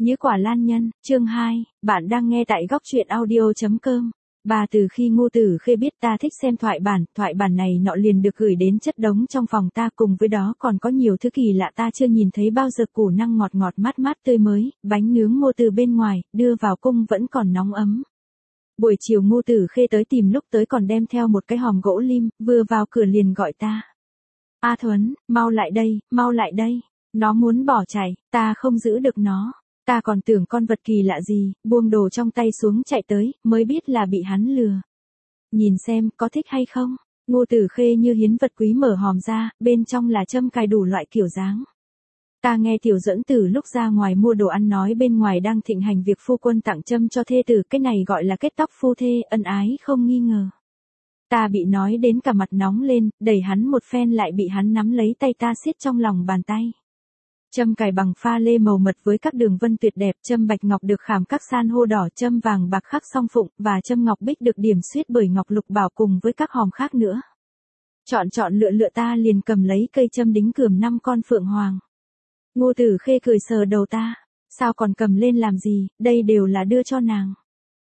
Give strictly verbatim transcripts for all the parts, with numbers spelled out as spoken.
Như quả lan nhân, chương hai, bạn đang nghe tại góc truyện audio chấm com. Bà từ khi Ngô Tử Khê biết ta thích xem thoại bản, thoại bản này nọ liền được gửi đến chất đống trong phòng ta, cùng với đó còn có nhiều thứ kỳ lạ ta chưa nhìn thấy bao giờ, củ năng ngọt ngọt mát mát tươi mới, bánh nướng mua từ bên ngoài, đưa vào cung vẫn còn nóng ấm. Buổi chiều Ngô Tử Khê tới tìm, lúc tới còn đem theo một cái hòm gỗ lim, vừa vào cửa liền gọi ta. A Thuấn, mau lại đây, mau lại đây. Nó muốn bỏ chạy, ta không giữ được nó. Ta còn tưởng con vật kỳ lạ gì, buông đồ trong tay xuống chạy tới, mới biết là bị hắn lừa. Nhìn xem, có thích hay không? Ngô Tử Khê như hiến vật quý mở hòm ra, bên trong là châm cài đủ loại kiểu dáng. Ta nghe Tiểu Duẫn Tử lúc ra ngoài mua đồ ăn nói bên ngoài đang thịnh hành việc phu quân tặng châm cho thê tử, cái này gọi là kết tóc phu thê, ân ái không nghi ngờ. Ta bị nói đến cả mặt nóng lên, đẩy hắn một phen lại bị hắn nắm lấy tay ta siết trong lòng bàn tay. Châm cài bằng pha lê màu mật với các đường vân tuyệt đẹp, châm bạch ngọc được khảm các san hô đỏ, châm vàng bạc khắc song phụng, và châm ngọc bích được điểm xuyết bởi ngọc lục bảo cùng với các hòm khác nữa. Chọn chọn lựa lựa ta liền cầm lấy cây châm đính cườm năm con phượng hoàng. Ngô Tử Khê cười sờ đầu ta, sao còn cầm lên làm gì, đây đều là đưa cho nàng.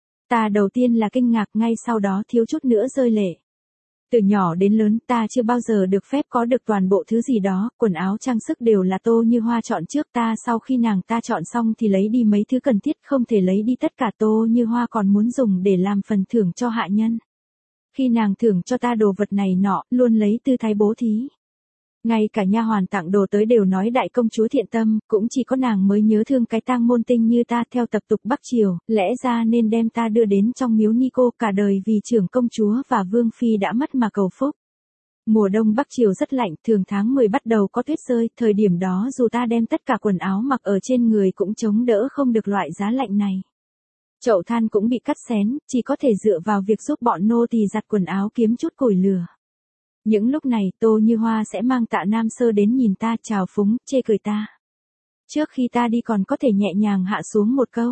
Ta đầu tiên là kinh ngạc, ngay sau đó thiếu chút nữa rơi lệ. Từ nhỏ đến lớn ta chưa bao giờ được phép có được toàn bộ thứ gì đó, quần áo trang sức đều là Tô Như Hoa chọn trước ta, sau khi nàng ta chọn xong thì lấy đi mấy thứ cần thiết, không thể lấy đi tất cả. Tô Như Hoa còn muốn dùng để làm phần thưởng cho hạ nhân. Khi nàng thưởng cho ta đồ vật này nọ, luôn lấy tư thái bố thí. Ngay cả nha hoàn tặng đồ tới đều nói đại công chúa thiện tâm, cũng chỉ có nàng mới nhớ thương cái tang môn tinh như ta. Theo tập tục Bắc Triều, lẽ ra nên đem ta đưa đến trong miếu ni cô, cả đời vì trưởng công chúa và vương phi đã mất mà cầu phúc. Mùa đông Bắc Triều rất lạnh, thường tháng mười bắt đầu có tuyết rơi, thời điểm đó dù ta đem tất cả quần áo mặc ở trên người cũng chống đỡ không được loại giá lạnh này. Chậu than cũng bị cắt xén, chỉ có thể dựa vào việc giúp bọn nô tỳ giặt quần áo kiếm chút củi lửa. Những lúc này Tô Như Hoa sẽ mang Tạ Nam Sơ đến nhìn ta, chào phúng, chê cười ta. Trước khi ta đi còn có thể nhẹ nhàng hạ xuống một câu.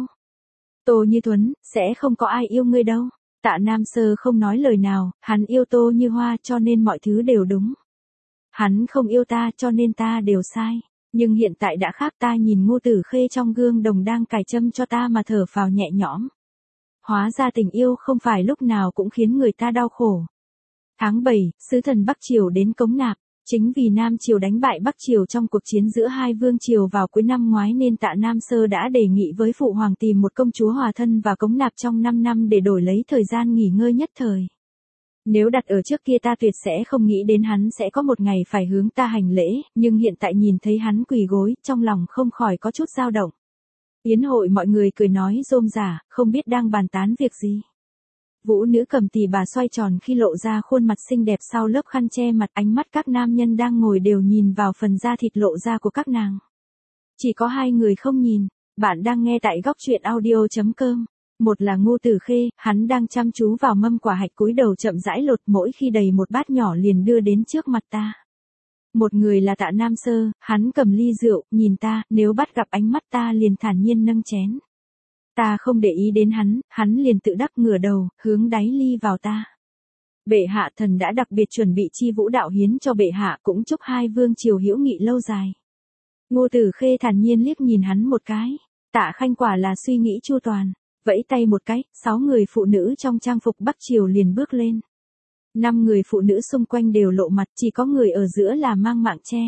Tô Như Thuấn, sẽ không có ai yêu ngươi đâu. Tạ Nam Sơ không nói lời nào, hắn yêu Tô Như Hoa cho nên mọi thứ đều đúng. Hắn không yêu ta cho nên ta đều sai. Nhưng hiện tại đã khác, ta nhìn Ngô Tử Khê trong gương đồng đang cài châm cho ta mà thở phào nhẹ nhõm. Hóa ra tình yêu không phải lúc nào cũng khiến người ta đau khổ. Tháng bảy, sứ thần Bắc Triều đến Cống Nạp. Chính vì Nam Triều đánh bại Bắc Triều trong cuộc chiến giữa hai vương triều vào cuối năm ngoái nên Tạ Nam Sơ đã đề nghị với Phụ Hoàng tìm một công chúa hòa thân và Cống Nạp trong năm năm để đổi lấy thời gian nghỉ ngơi nhất thời. Nếu đặt ở trước kia ta tuyệt sẽ không nghĩ đến hắn sẽ có một ngày phải hướng ta hành lễ, nhưng hiện tại nhìn thấy hắn quỳ gối, trong lòng không khỏi có chút dao động. Yến hội mọi người cười nói rôm rả, không biết đang bàn tán việc gì. Vũ nữ cầm tỳ bà xoay tròn khi lộ ra khuôn mặt xinh đẹp sau lớp khăn che mặt, ánh mắt các nam nhân đang ngồi đều nhìn vào phần da thịt lộ ra của các nàng. Chỉ có hai người không nhìn. Bạn đang nghe tại góc truyện audio chấm com. Một là Ngô Tử Khê, hắn đang chăm chú vào mâm quả hạch, cúi đầu chậm rãi lột, mỗi khi đầy một bát nhỏ liền đưa đến trước mặt ta. Một người là Tạ Nam Sơ, hắn cầm ly rượu, nhìn ta, nếu bắt gặp ánh mắt ta liền thản nhiên nâng chén. Ta không để ý đến hắn, hắn liền tự đắc ngửa đầu, hướng đáy ly vào ta. Bệ hạ, thần đã đặc biệt chuẩn bị chi vũ đạo hiến cho bệ hạ, cũng chúc hai vương triều hữu nghị lâu dài. Ngô Tử Khê thản nhiên liếc nhìn hắn một cái. Tạ Khanh quả là suy nghĩ chu toàn. Vẫy tay một cái, sáu người phụ nữ trong trang phục Bắc Triều liền bước lên. Năm người phụ nữ xung quanh đều lộ mặt, chỉ có người ở giữa là mang mạng che.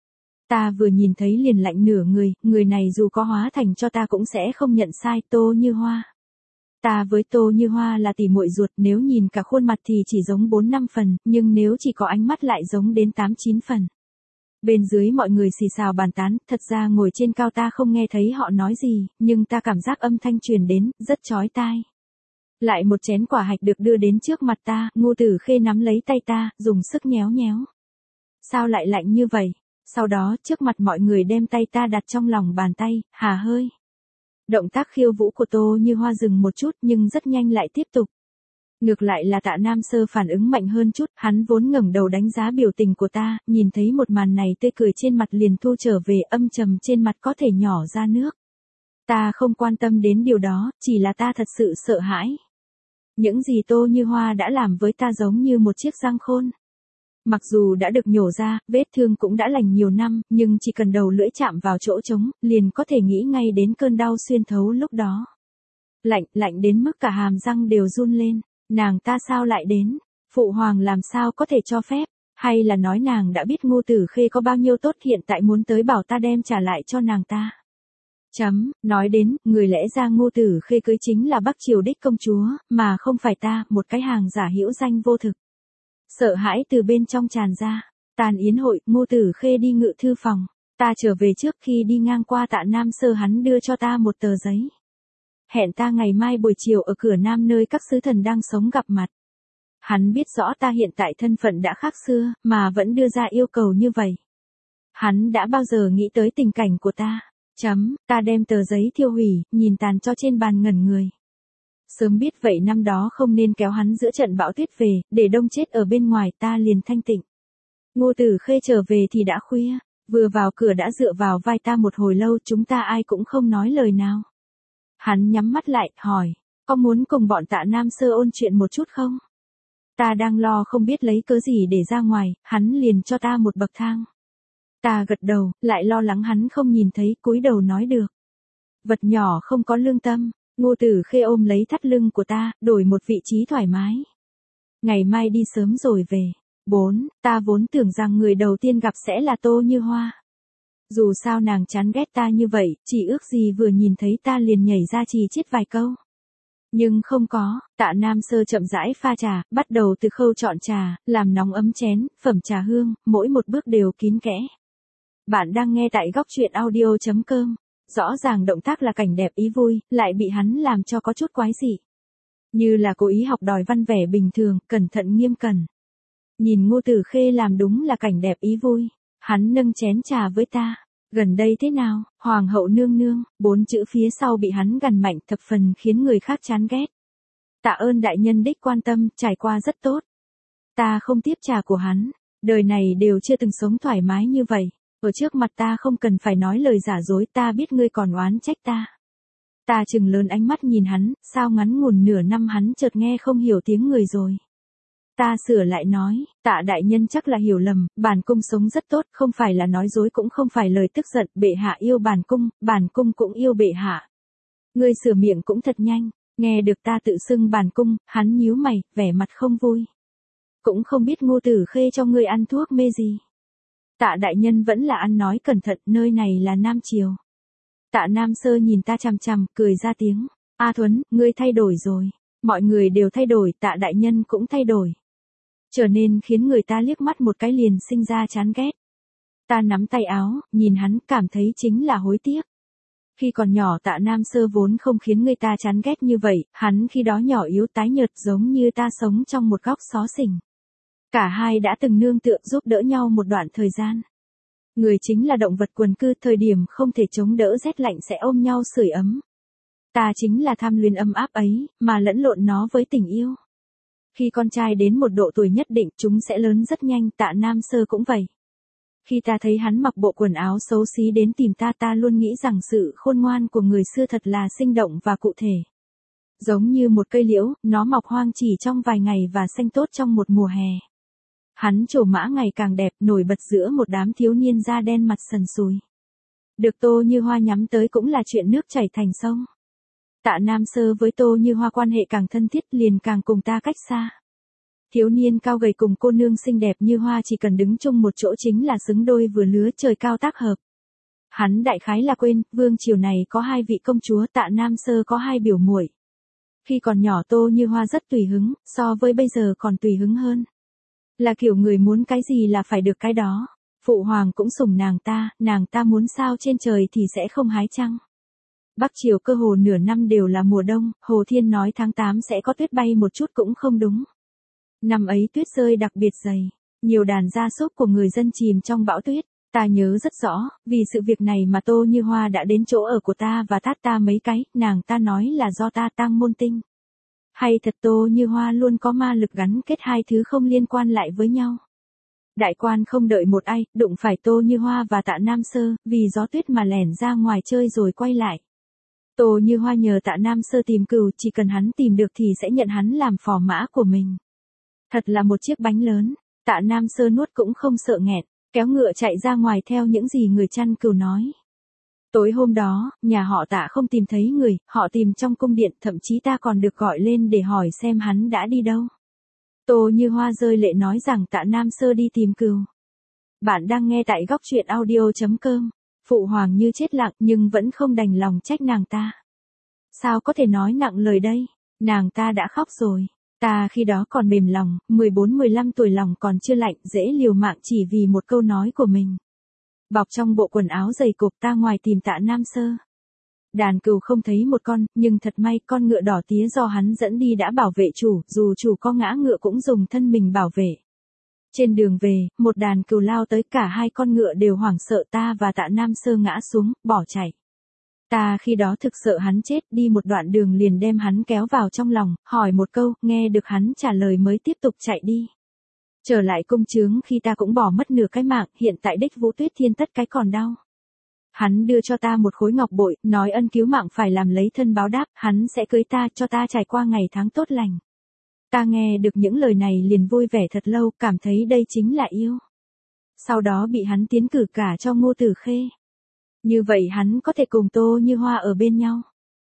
Ta vừa nhìn thấy liền lạnh nửa người, người này dù có hóa thành cho ta cũng sẽ không nhận sai. Tô Như Hoa. Ta với Tô Như Hoa là tỉ muội ruột, nếu nhìn cả khuôn mặt thì chỉ giống bốn năm phần, nhưng nếu chỉ có ánh mắt lại giống đến tám chín phần. Bên dưới mọi người xì xào bàn tán, thật ra ngồi trên cao ta không nghe thấy họ nói gì, nhưng ta cảm giác âm thanh truyền đến, rất chói tai. Lại một chén quả hạch được đưa đến trước mặt ta, Ngô Tử Khê nắm lấy tay ta, dùng sức nhéo nhéo. Sao lại lạnh như vậy? Sau đó, trước mặt mọi người đem tay ta đặt trong lòng bàn tay, hà hơi. Động tác khiêu vũ của Tô Như Hoa dừng một chút nhưng rất nhanh lại tiếp tục. Ngược lại là Tạ Nam Sơ phản ứng mạnh hơn chút, hắn vốn ngẩng đầu đánh giá biểu tình của ta, nhìn thấy một màn này tươi cười trên mặt liền thu trở về, âm trầm trên mặt có thể nhỏ ra nước. Ta không quan tâm đến điều đó, chỉ là ta thật sự sợ hãi. Những gì Tô Như Hoa đã làm với ta giống như một chiếc giăng khôn. Mặc dù đã được nhổ ra, vết thương cũng đã lành nhiều năm, nhưng chỉ cần đầu lưỡi chạm vào chỗ trống, liền có thể nghĩ ngay đến cơn đau xuyên thấu lúc đó. Lạnh, lạnh đến mức cả hàm răng đều run lên. Nàng ta sao lại đến? Phụ hoàng làm sao có thể cho phép? Hay là nói nàng đã biết Ngô Tử Khê có bao nhiêu tốt hiện tại muốn tới bảo ta đem trả lại cho nàng ta? Chấm, nói đến, người lẽ ra Ngô Tử Khê cưới chính là Bắc Triều đích công chúa, mà không phải ta, một cái hàng giả hữu danh vô thực. Sợ hãi từ bên trong tràn ra. Tàn yến hội, Ngô Tử Khê đi ngự thư phòng. Ta trở về trước khi đi ngang qua Tạ Nam Sơ hắn đưa cho ta một tờ giấy. Hẹn ta ngày mai buổi chiều ở cửa Nam nơi các sứ thần đang sống gặp mặt. Hắn biết rõ ta hiện tại thân phận đã khác xưa, mà vẫn đưa ra yêu cầu như vậy. Hắn đã bao giờ nghĩ tới tình cảnh của ta? Chấm, ta đem tờ giấy thiêu hủy, nhìn tàn cho trên bàn ngẩn người. Sớm biết vậy năm đó không nên kéo hắn giữa trận bão tuyết về, để đông chết ở bên ngoài ta liền thanh tịnh. Ngô Tử Khê trở về thì đã khuya, vừa vào cửa đã dựa vào vai ta một hồi lâu chúng ta ai cũng không nói lời nào. Hắn nhắm mắt lại, hỏi, có muốn cùng bọn Tạ Nam Sơ ôn chuyện một chút không? Ta đang lo không biết lấy cớ gì để ra ngoài, hắn liền cho ta một bậc thang. Ta gật đầu, lại lo lắng hắn không nhìn thấy, cúi đầu nói được. Vật nhỏ không có lương tâm. Ngô Tử Khê ôm lấy thắt lưng của ta, đổi một vị trí thoải mái. Ngày mai đi sớm rồi về. bốn. Ta vốn tưởng rằng người đầu tiên gặp sẽ là Tô Như Hoa. Dù sao nàng chán ghét ta như vậy, chỉ ước gì vừa nhìn thấy ta liền nhảy ra chì chít vài câu. Nhưng không có, Tạ Nam Sơ chậm rãi pha trà, bắt đầu từ khâu chọn trà, làm nóng ấm chén, phẩm trà hương, mỗi một bước đều kín kẽ. Bạn đang nghe tại góc truyện audio chấm com. Rõ ràng động tác là cảnh đẹp ý vui, lại bị hắn làm cho có chút quái dị. Như là cố ý học đòi văn vẻ bình thường, cẩn thận nghiêm cẩn. Nhìn Ngô Tử Khê làm đúng là cảnh đẹp ý vui. Hắn nâng chén trà với ta. Gần đây thế nào, Hoàng hậu nương nương, bốn chữ phía sau bị hắn gằn mạnh thập phần khiến người khác chán ghét. Tạ ơn đại nhân đích quan tâm, trải qua rất tốt. Ta không tiếp trà của hắn, đời này đều chưa từng sống thoải mái như vậy. Ở trước mặt ta không cần phải nói lời giả dối, ta biết ngươi còn oán trách ta. Ta trừng lớn ánh mắt nhìn hắn, sao ngắn ngủn nửa năm hắn chợt nghe không hiểu tiếng người rồi. Ta sửa lại nói, Tạ đại nhân chắc là hiểu lầm, bản cung sống rất tốt, không phải là nói dối cũng không phải lời tức giận, bệ hạ yêu bản cung, bản cung cũng yêu bệ hạ. Ngươi sửa miệng cũng thật nhanh, nghe được ta tự xưng bản cung, hắn nhíu mày, vẻ mặt không vui. Cũng không biết Ngô Tử Khê cho ngươi ăn thuốc mê gì. Tạ đại nhân vẫn là ăn nói cẩn thận, nơi này là Nam Triều. Tạ Nam Sơ nhìn ta chằm chằm, cười ra tiếng. A Thuấn, ngươi thay đổi rồi. Mọi người đều thay đổi, Tạ đại nhân cũng thay đổi. Trở nên khiến người ta liếc mắt một cái liền sinh ra chán ghét. Ta nắm tay áo, nhìn hắn, cảm thấy chính là hối tiếc. Khi còn nhỏ Tạ Nam Sơ vốn không khiến người ta chán ghét như vậy, hắn khi đó nhỏ yếu tái nhợt giống như ta sống trong một góc xó xỉnh. Cả hai đã từng nương tựa giúp đỡ nhau một đoạn thời gian. Người chính là động vật quần cư, thời điểm không thể chống đỡ rét lạnh sẽ ôm nhau sưởi ấm. Ta chính là tham luyến ấm áp ấy, mà lẫn lộn nó với tình yêu. Khi con trai đến một độ tuổi nhất định, chúng sẽ lớn rất nhanh, Tạ Nam Sơ cũng vậy. Khi ta thấy hắn mặc bộ quần áo xấu xí đến tìm ta, ta luôn nghĩ rằng sự khôn ngoan của người xưa thật là sinh động và cụ thể. Giống như một cây liễu, nó mọc hoang chỉ trong vài ngày và xanh tốt trong một mùa hè. Hắn trổ mã ngày càng đẹp, nổi bật giữa một đám thiếu niên da đen mặt sần sùi. Được Tô Như Hoa nhắm tới cũng là chuyện nước chảy thành sông. Tạ Nam Sơ với Tô Như Hoa quan hệ càng thân thiết liền càng cùng ta cách xa. Thiếu niên cao gầy cùng cô nương xinh đẹp như hoa chỉ cần đứng chung một chỗ chính là xứng đôi vừa lứa trời cao tác hợp. Hắn đại khái là quên, vương triều này có hai vị công chúa, Tạ Nam Sơ có hai biểu muội. Khi còn nhỏ Tô Như Hoa rất tùy hứng, so với bây giờ còn tùy hứng hơn. Là kiểu người muốn cái gì là phải được cái đó. Phụ hoàng cũng sủng nàng ta, nàng ta muốn sao trên trời thì sẽ không hái trăng. Bắc Triều cơ hồ nửa năm đều là mùa đông, Hồ Thiên nói tháng tám sẽ có tuyết bay một chút cũng không đúng. Năm ấy tuyết rơi đặc biệt dày, nhiều đàn gia súc của người dân chìm trong bão tuyết. Ta nhớ rất rõ, vì sự việc này mà Tô Như Hoa đã đến chỗ ở của ta và tát ta mấy cái, nàng ta nói là do ta tang môn tinh. Hay thật Tô Như Hoa luôn có ma lực gắn kết hai thứ không liên quan lại với nhau. Đại quan không đợi một ai, đụng phải Tô Như Hoa và Tạ Nam Sơ, vì gió tuyết mà lẻn ra ngoài chơi rồi quay lại. Tô Như Hoa nhờ Tạ Nam Sơ tìm cừu, chỉ cần hắn tìm được thì sẽ nhận hắn làm phò mã của mình. Thật là một chiếc bánh lớn. Tạ Nam Sơ nuốt cũng không sợ nghẹn, kéo ngựa chạy ra ngoài theo những gì người chăn cừu nói. Tối hôm đó, nhà họ Tạ không tìm thấy người, họ tìm trong cung điện, thậm chí ta còn được gọi lên để hỏi xem hắn đã đi đâu. Tô Như Hoa rơi lệ nói rằng Tạ Nam Sơ đi tìm cừu. Bạn đang nghe tại góc truyện audio chấm com. Phụ hoàng như chết lặng nhưng vẫn không đành lòng trách nàng ta. Sao có thể nói nặng lời đây? Nàng ta đã khóc rồi. Ta khi đó còn mềm lòng, mười bốn mười lăm tuổi lòng còn chưa lạnh, dễ liều mạng chỉ vì một câu nói của mình. Bọc trong bộ quần áo dày cộp ta ngoài tìm Tạ Nam Sơ. Đàn cừu không thấy một con, nhưng thật may con ngựa đỏ tía do hắn dẫn đi đã bảo vệ chủ, dù chủ có ngã ngựa cũng dùng thân mình bảo vệ. Trên đường về, một đàn cừu lao tới, cả hai con ngựa đều hoảng sợ, ta và Tạ Nam Sơ ngã xuống, bỏ chạy. Ta khi đó thực sợ hắn chết, đi một đoạn đường liền đem hắn kéo vào trong lòng, hỏi một câu, nghe được hắn trả lời mới tiếp tục chạy đi. Trở lại cung trướng khi ta cũng bỏ mất nửa cái mạng, hiện tại đích Vũ Tuyết Thiên tất cái còn đau. Hắn đưa cho ta một khối ngọc bội, nói ân cứu mạng phải làm lấy thân báo đáp, hắn sẽ cưới ta, cho ta trải qua ngày tháng tốt lành. Ta nghe được những lời này liền vui vẻ thật lâu, cảm thấy đây chính là yêu. Sau đó bị hắn tiến cử cả cho Ngô Tử Khê. Như vậy hắn có thể cùng Tô Như Hoa ở bên nhau.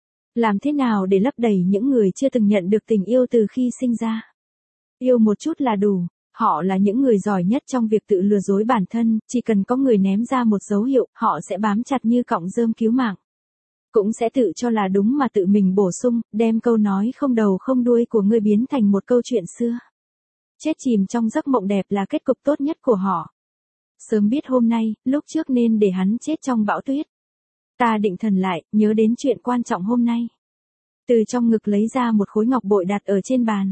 Làm thế nào để lấp đầy những người chưa từng nhận được tình yêu từ khi sinh ra? Yêu một chút là đủ. Họ là những người giỏi nhất trong việc tự lừa dối bản thân, chỉ cần có người ném ra một dấu hiệu, họ sẽ bám chặt như cọng rơm cứu mạng. Cũng sẽ tự cho là đúng mà tự mình bổ sung, đem câu nói không đầu không đuôi của ngươi biến thành một câu chuyện xưa. Chết chìm trong giấc mộng đẹp là kết cục tốt nhất của họ. Sớm biết hôm nay, lúc trước nên để hắn chết trong bão tuyết. Ta định thần lại, nhớ đến chuyện quan trọng hôm nay. Từ trong ngực lấy ra một khối ngọc bội đặt ở trên bàn.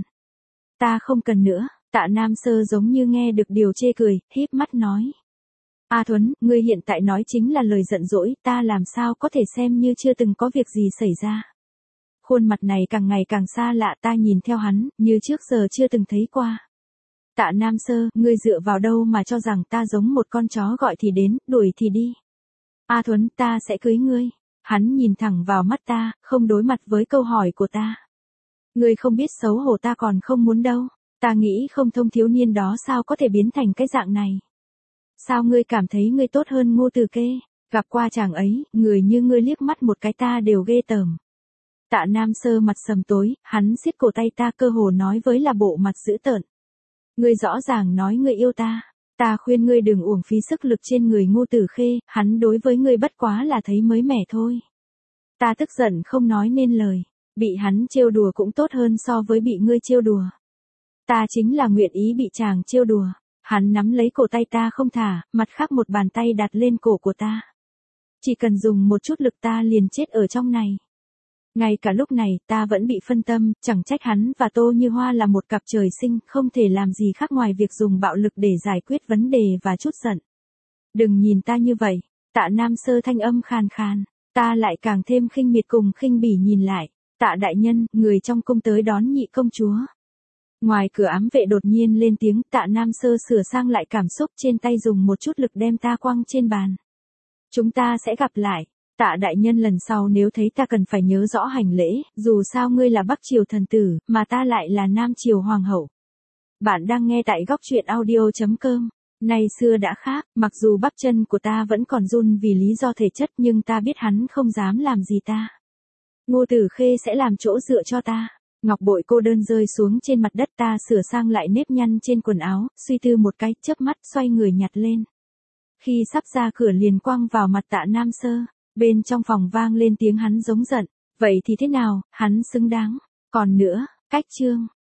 Ta không cần nữa. Tạ Nam Sơ giống như nghe được điều chê cười, híp mắt nói. A Thuấn, ngươi hiện tại nói chính là lời giận dỗi, ta làm sao có thể xem như chưa từng có việc gì xảy ra. Khuôn mặt này càng ngày càng xa lạ, ta nhìn theo hắn, như trước giờ chưa từng thấy qua. Tạ Nam Sơ, ngươi dựa vào đâu mà cho rằng ta giống một con chó gọi thì đến, đuổi thì đi. A Thuấn, ta sẽ cưới ngươi. Hắn nhìn thẳng vào mắt ta, không đối mặt với câu hỏi của ta. Ngươi không biết xấu hổ, ta còn không muốn đâu. Ta nghĩ không thông thiếu niên đó sao có thể biến thành cái dạng này. Sao ngươi cảm thấy ngươi tốt hơn Ngô Tử Kê? Gặp qua chàng ấy, người như ngươi liếc mắt một cái ta đều ghê tởm. Tạ Nam Sơ mặt sầm tối, hắn siết cổ tay ta, cơ hồ nói với là bộ mặt dữ tợn. Ngươi rõ ràng nói ngươi yêu ta. Ta khuyên ngươi đừng uổng phí sức lực trên người Ngô Tử Khê, hắn đối với ngươi bất quá là thấy mới mẻ thôi. Ta tức giận không nói nên lời. Bị hắn trêu đùa cũng tốt hơn so với bị ngươi trêu đùa. Ta chính là nguyện ý bị chàng trêu đùa. Hắn nắm lấy cổ tay ta không thả, mặt khác một bàn tay đặt lên cổ của ta. Chỉ cần dùng một chút lực ta liền chết ở trong này. Ngay cả lúc này ta vẫn bị phân tâm, chẳng trách hắn và Tô Như Hoa là một cặp trời sinh, không thể làm gì khác ngoài việc dùng bạo lực để giải quyết vấn đề và trút giận. Đừng nhìn ta như vậy. Tạ Nam Sơ thanh âm khàn khàn. Ta lại càng thêm khinh miệt cùng khinh bỉ nhìn lại. Tạ đại nhân, người trong cung tới đón nhị công chúa. Ngoài cửa ám vệ đột nhiên lên tiếng, Tạ Nam Sơ sửa sang lại cảm xúc trên tay, dùng một chút lực đem ta quăng trên bàn. Chúng ta sẽ gặp lại. Tạ đại nhân, lần sau nếu thấy ta cần phải nhớ rõ hành lễ, dù sao ngươi là Bắc Triều thần tử, mà ta lại là Nam Triều hoàng hậu. Bạn đang nghe tại góc truyện audio chấm com. Nay xưa đã khác, mặc dù bắp chân của ta vẫn còn run vì lý do thể chất, nhưng ta biết hắn không dám làm gì ta. Ngô Tử Khê sẽ làm chỗ dựa cho ta. Ngọc bội cô đơn rơi xuống trên mặt đất, ta sửa sang lại nếp nhăn trên quần áo, suy tư một cái, chớp mắt xoay người nhặt lên. Khi sắp ra cửa liền quăng vào mặt Tạ Nam Sơ, bên trong phòng vang lên tiếng hắn giống giận, vậy thì thế nào, hắn xứng đáng. Còn nữa, cách chương.